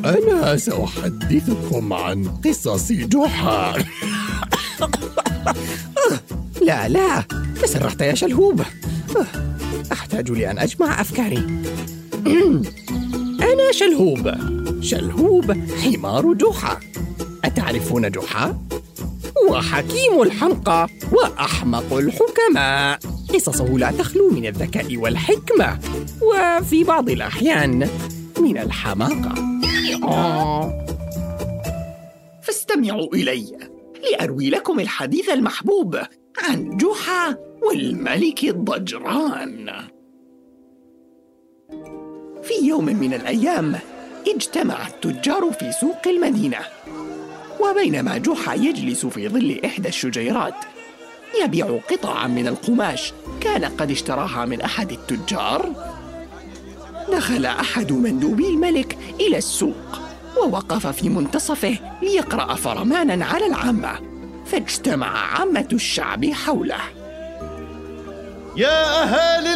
أنا سأحدثكم عن قصص جحا. لا تسرحت يا شلهوب. أحتاج لأن أجمع أفكاري. أنا شلهوب حمار جحا. أتعرفون جحا؟ هو حكيم الحمقى وأحمق الحكماء. قصصه لا تخلو من الذكاء والحكمة، وفي بعض الأحيان من الحماقة. فاستمعوا إلي لأروي لكم الحديث المحبوب عن جحا والملك الضجران. في يوم من الأيام اجتمع التجار في سوق المدينة، وبينما جحا يجلس في ظل إحدى الشجيرات يبيع قطعا من القماش كان قد اشتراها من أحد التجار، دخل أحد مندوبي الملك إلى السوق ووقف في منتصفه ليقرأ فرمانا على العامة، فاجتمع عامة الشعب حوله. يا أهالي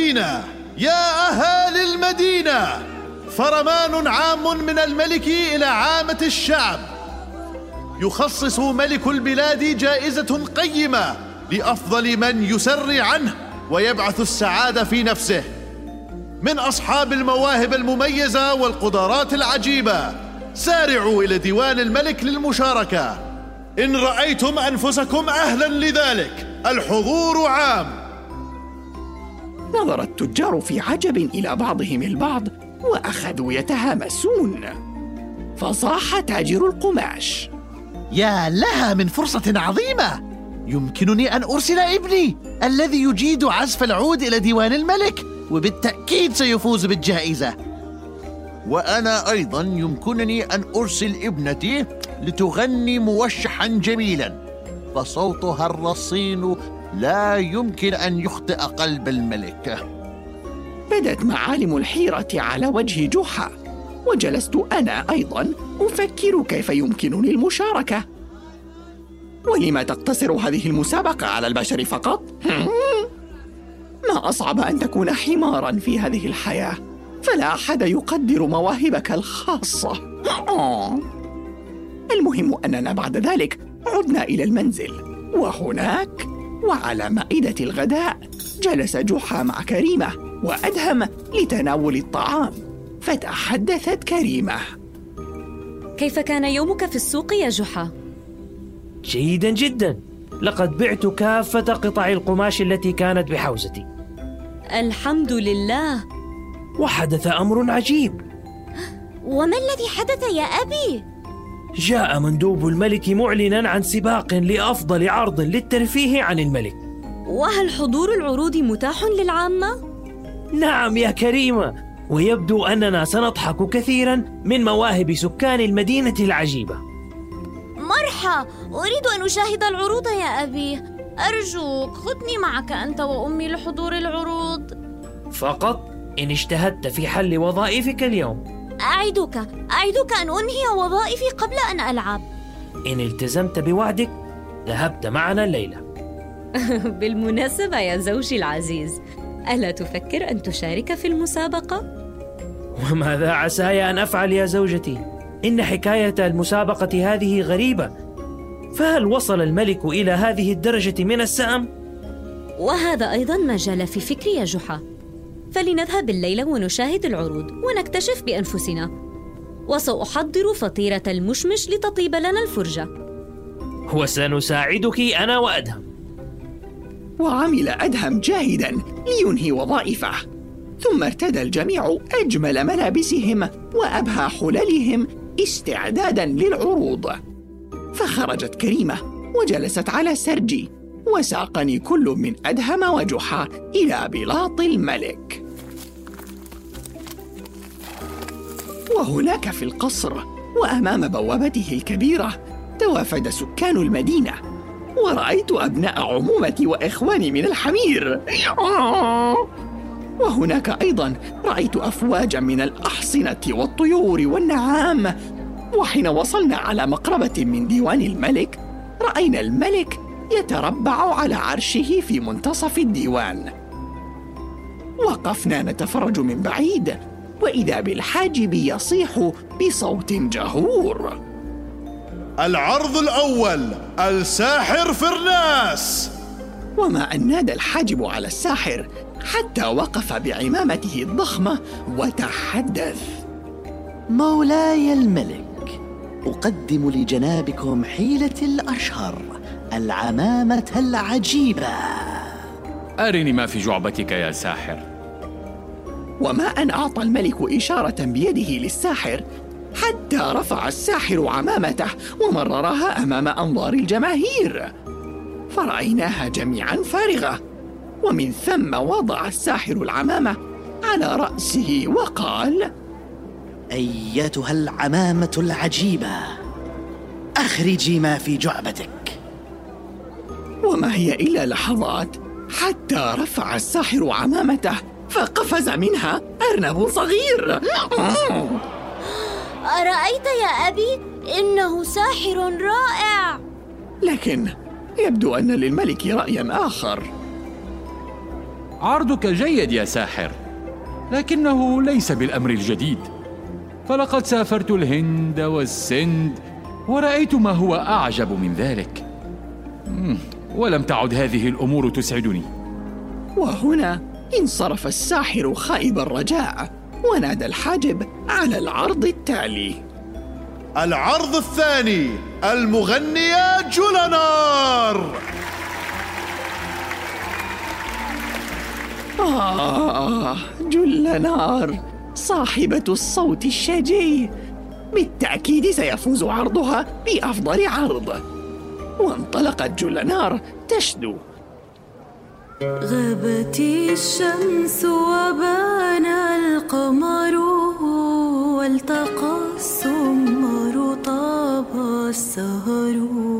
المدينة، فرمان عام من الملك إلى عامة الشعب. يخصص ملك البلاد جائزة قيمة لأفضل من يسري عنه ويبعث السعادة في نفسه من أصحاب المواهب المميزة والقدرات العجيبة. سارعوا إلى ديوان الملك للمشاركة إن رأيتم أنفسكم أهلاً لذلك. الحضور عام. نظر التجار في عجب إلى بعضهم البعض وأخذوا يتهامسون، فصاح تاجر القماش: يا لها من فرصة عظيمة! يمكنني أن أرسل ابني الذي يجيد عزف العود إلى ديوان الملك، وبالتأكيد سيفوز بالجائزة. وأنا أيضاً يمكنني أن أرسل ابنتي لتغني موشحاً جميلاً، فصوتها الرصين لا يمكن أن يخطئ قلب الملك. بدت معالم الحيرة على وجه جحا، وجلست أنا أيضاً أفكر كيف يمكنني المشاركة. ولما تقتصر هذه المسابقة على البشر فقط؟ ما أصعب أن تكون حماراً في هذه الحياة، فلا أحد يقدر مواهبك الخاصة. المهم أننا بعد ذلك عدنا إلى المنزل، وهناك وعلى مائدة الغداء جلس جحا مع كريمة وأدهم لتناول الطعام، فتحدثت كريمة: كيف كان يومك في السوق يا جحا؟ جيدا جدا، لقد بعت كافة قطع القماش التي كانت بحوزتي. الحمد لله. وحدث أمر عجيب. وما الذي حدث يا أبي؟ جاء مندوب الملك معلنا عن سباق لأفضل عرض للترفيه عن الملك. وهل حضور العروض متاح للعامة؟ نعم يا كريمة، ويبدو أننا سنضحك كثيرا من مواهب سكان المدينة العجيبة. مرحى، أريد أن أشاهد العروض يا أبي، أرجوك خذني معك أنت وأمي لحضور العروض. فقط إن اجتهدت في حل وظائفك اليوم. أعدك أن أنهي وظائفي قبل أن ألعب. إن التزمت بوعدك ذهبت معنا الليلة. بالمناسبة يا زوجي العزيز، ألا تفكر أن تشارك في المسابقة؟ وماذا عساي أن أفعل يا زوجتي؟ إن حكاية المسابقة هذه غريبة، فهل وصل الملك إلى هذه الدرجة من السأم؟ وهذا أيضا ما جال في فكري يا جحا، فلنذهب الليلة ونشاهد العروض ونكتشف بأنفسنا، وسأحضر فطيرة المشمش لتطيب لنا الفرجة. وسنساعدك أنا وأدهم. وعمل أدهم جاهدا لينهي وظائفه، ثم ارتدى الجميع أجمل ملابسهم وأبهى حللهم استعدادا للعروض. فخرجت كريمة وجلست على سرجي، وساقني كل من أدهم وجحا إلى بلاط الملك. وهناك في القصر وأمام بوابته الكبيرة توافد سكان المدينة، ورأيت أبناء عمومتي وإخواني من الحمير. وهناك أيضا رأيت أفواجا من الأحصنة والطيور والنعام. وحين وصلنا على مقربة من ديوان الملك، رأينا الملك يتربع على عرشه في منتصف الديوان. وقفنا نتفرج من بعيد، وإذا بالحاجب يصيح بصوت جهور: العرض الأول، الساحر فرناس. وما أن نادى الحاجب على الساحر حتى وقف بعمامته الضخمة وتحدث: مولاي الملك، أقدم لجنابكم حيلة الأشهر، العمامة العجيبة. أرني ما في جعبتك يا ساحر. وما أن أعطى الملك إشارة بيده للساحر حتى رفع الساحر عمامته ومررها أمام أنظار الجماهير، فرأيناها جميعا فارغة. ومن ثم وضع الساحر العمامة على رأسه وقال: أيتها العمامة العجيبة، أخرجي ما في جعبتك. وما هي إلا لحظات حتى رفع الساحر عمامته فقفز منها أرنب صغير. أرأيت يا أبي؟ إنه ساحر رائع. لكن يبدو أن للملك رأيا آخر. عرضك جيد يا ساحر، لكنه ليس بالأمر الجديد، فلقد سافرت الهند والسند ورأيت ما هو أعجب من ذلك، ولم تعد هذه الأمور تسعدني. وهنا انصرف الساحر خائب الرجاء، ونادى الحاجب على العرض التالي: العرض الثاني، المغنية جولانار. جولانار صاحبة الصوت الشجي، بالتأكيد سيفوز عرضها بأفضل عرض. وانطلقت جولانار تشدو: غابت الشمس وبان القمر، والتقى السمر طاب السهر،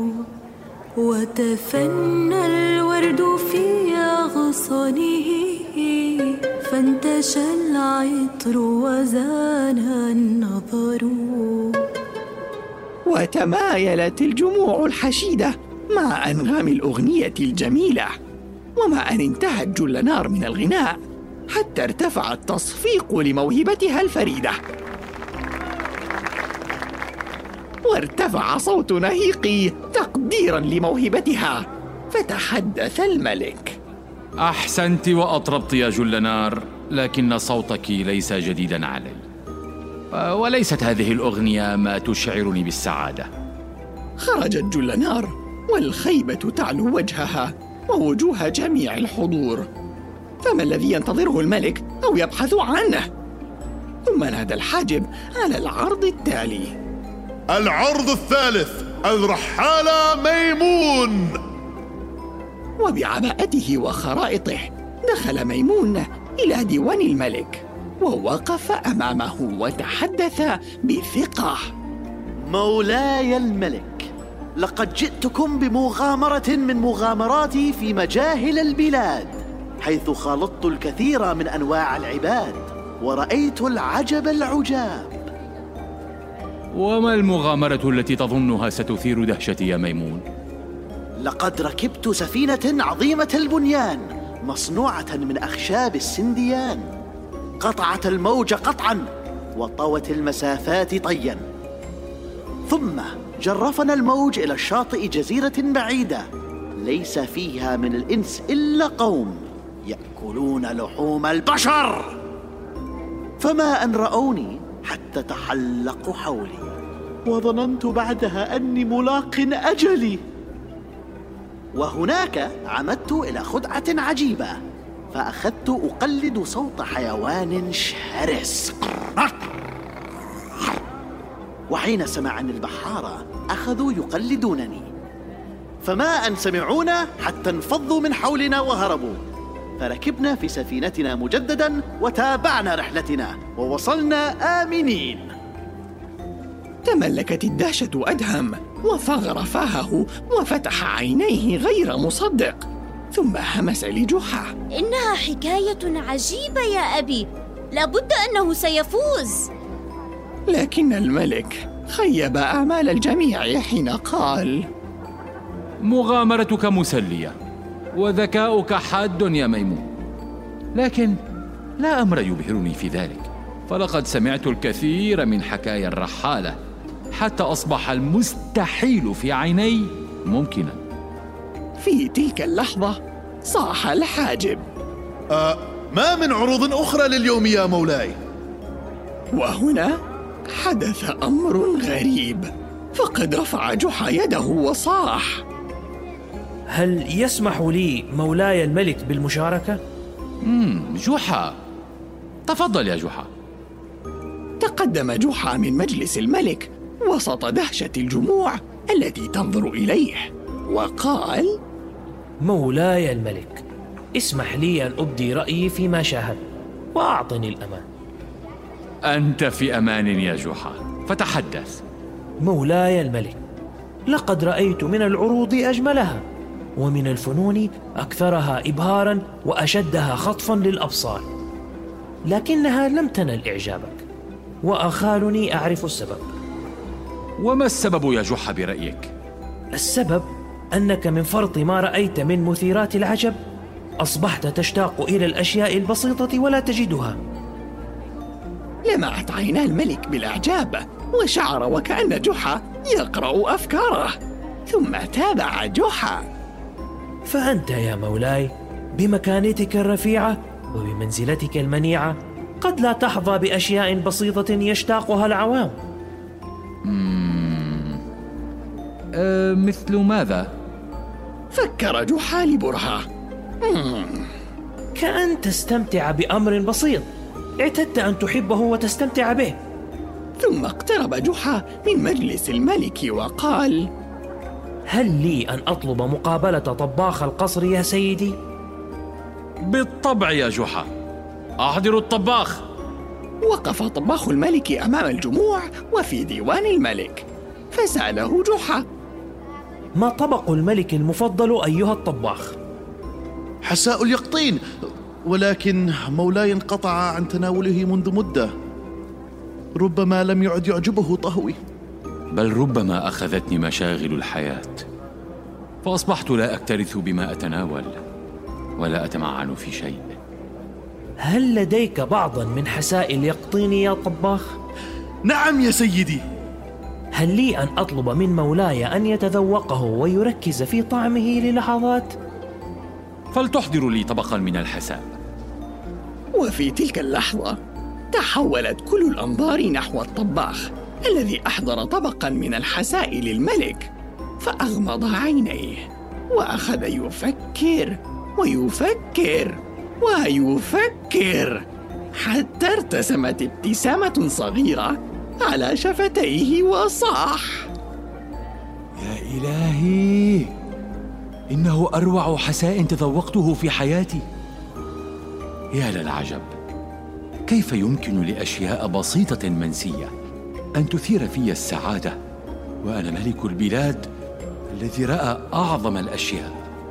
وتفنى الورد في أغصانه، فانتشى العطر وزان النظر. وتمايلت الجموع الحشيدة مع أنغام الأغنية الجميلة. وما أن انتهت جولانار من الغناء حتى ارتفع التصفيق لموهبتها الفريدة، وارتفع صوت نهيقي تقديرا لموهبتها، فتحدث الملك: أحسنت وأطربت يا جولانار، لكن صوتك ليس جديدا علي، وليست هذه الأغنية ما تشعرني بالسعادة. خرجت جولانار والخيبة تعلو وجهها ووجوه جميع الحضور، فما الذي ينتظره الملك أو يبحث عنه؟ ثم نادى الحاجب على العرض التالي: العرض الثالث، الرحالة ميمون. وبعباءته وخرائطه دخل ميمون إلى ديوان الملك، ووقف أمامه وتحدث بثقة: مولاي الملك، لقد جئتكم بمغامرة من مغامراتي في مجاهل البلاد، حيث خالطت الكثير من أنواع العباد ورأيت العجب العجاب. وما المغامرة التي تظنها ستثير دهشتي يا ميمون؟ لقد ركبت سفينة عظيمة البنيان مصنوعة من أخشاب السنديان، قطعت الموج قطعا وطوت المسافات طيا، ثم جرفنا الموج إلى الشاطئ جزيرة بعيدة ليس فيها من الإنس إلا قوم يأكلون لحوم البشر، فما أن رأوني حتى تحلقوا حولي، وظننت بعدها أني ملاق أجلي. وهناك عمدت إلى خدعة عجيبة، فأخذت أقلد صوت حيوان شرس، وحين سمعني البحارة أخذوا يقلدونني، فما أن سمعونا حتى انفضوا من حولنا وهربوا، فركبنا في سفينتنا مجددا وتابعنا رحلتنا ووصلنا آمنين. تملكت الدهشة أدهم، وفغر فاهه وفتح عينيه غير مصدق، ثم همس لجحا: إنها حكاية عجيبة يا أبي، لابد أنه سيفوز. لكن الملك خيب آمال الجميع حين قال: مغامرتك مسلية وذكاؤك حاد يا ميمون، لكن لا أمر يبهرني في ذلك. فلقد سمعت الكثير من حكايا الرحالة حتى أصبح المستحيل في عيني ممكنا. في تلك اللحظة صاح الحاجب: ما من عروض أخرى لليوم يا مولاي؟ وهنا حدث أمر غريب، فقد رفع جحا يده وصاح: هل يسمح لي مولاي الملك بالمشاركة؟ جحا، تفضل يا جحا. تقدم جحا من مجلس الملك وسط دهشة الجموع التي تنظر إليه، وقال: مولاي الملك، اسمح لي أن أبدي رأيي فيما شاهدت وأعطني الأمان. أنت في أمان يا جحا، فتحدث. مولاي الملك، لقد رأيت من العروض أجملها، ومن الفنون أكثرها إبهاراً وأشدها خطفاً للأبصار، لكنها لم تنل إعجابك، وأخالني أعرف السبب. وما السبب يا جحا برأيك؟ السبب أنك من فرط ما رأيت من مثيرات العجب أصبحت تشتاق إلى الأشياء البسيطة ولا تجدها. لمعت عينا الملك بالإعجاب، وشعر وكأن جحا يقرأ أفكاره، ثم تابع جحا: فأنت يا مولاي بمكانتك الرفيعة وبمنزلتك المنيعة قد لا تحظى بأشياء بسيطة يشتاقها العوام. مثل ماذا؟ فكر جحا لبرهة. كأن تستمتع بأمر بسيط اعتدت أن تحبه وتستمتع به. ثم اقترب جحا من مجلس الملك وقال: هل لي أن أطلب مقابلة طباخ القصر يا سيدي؟ بالطبع يا جحا، أحضر الطباخ. وقف طباخ الملك أمام الجموع وفي ديوان الملك، فسأله جحا: ما طبق الملك المفضل أيها الطباخ؟ حساء اليقطين، ولكن مولاي انقطع عن تناوله منذ مدة، ربما لم يعد يعجبه طهوي. بل ربما أخذتني مشاغل الحياة، فأصبحت لا أكترث بما أتناول ولا أتمعن في شيء. هل لديك بعضا من حساء اليقطين يا طباخ؟ نعم يا سيدي. هل لي أن أطلب من مولاي أن يتذوقه ويركز في طعمه للحظات؟ فلتحضر لي طبقا من الحساء. وفي تلك اللحظة تحولت كل الأنظار نحو الطباخ الذي أحضر طبقا من الحساء للملك، فأغمض عينيه وأخذ يفكر ويفكر ويفكر حتى ارتسمت ابتسامة صغيرة على شفتيه وصاح: يا إلهي، إنه أروع حساء تذوقته في حياتي. يا للعجب، كيف يمكن لأشياء بسيطة منسية أن تثير في السعادة وأنا ملك البلاد الذي رأى أعظم الأشياء؟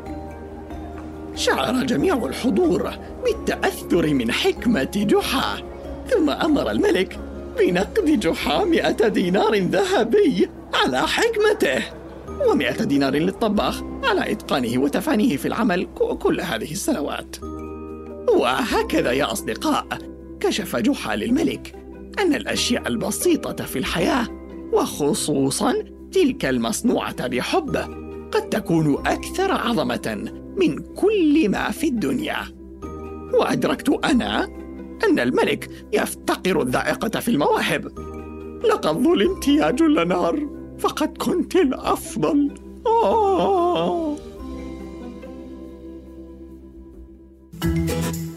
شعر جميع الحضور بالتأثر من حكمة جحا، ثم أمر الملك بنقد جحا 100 دينار ذهبي على حكمته، و100 دينار للطباخ على إتقانه وتفانيه في العمل كل هذه السنوات. وهكذا يا أصدقاء كشف جحا للملك أن الأشياء البسيطة في الحياة، وخصوصاً تلك المصنوعة بحب، قد تكون أكثر عظمة من كل ما في الدنيا. وأدركت أنا أن الملك يفتقر الذائقة في المواهب. لقد ظلمت يا جولنار، فقد كنت الأفضل.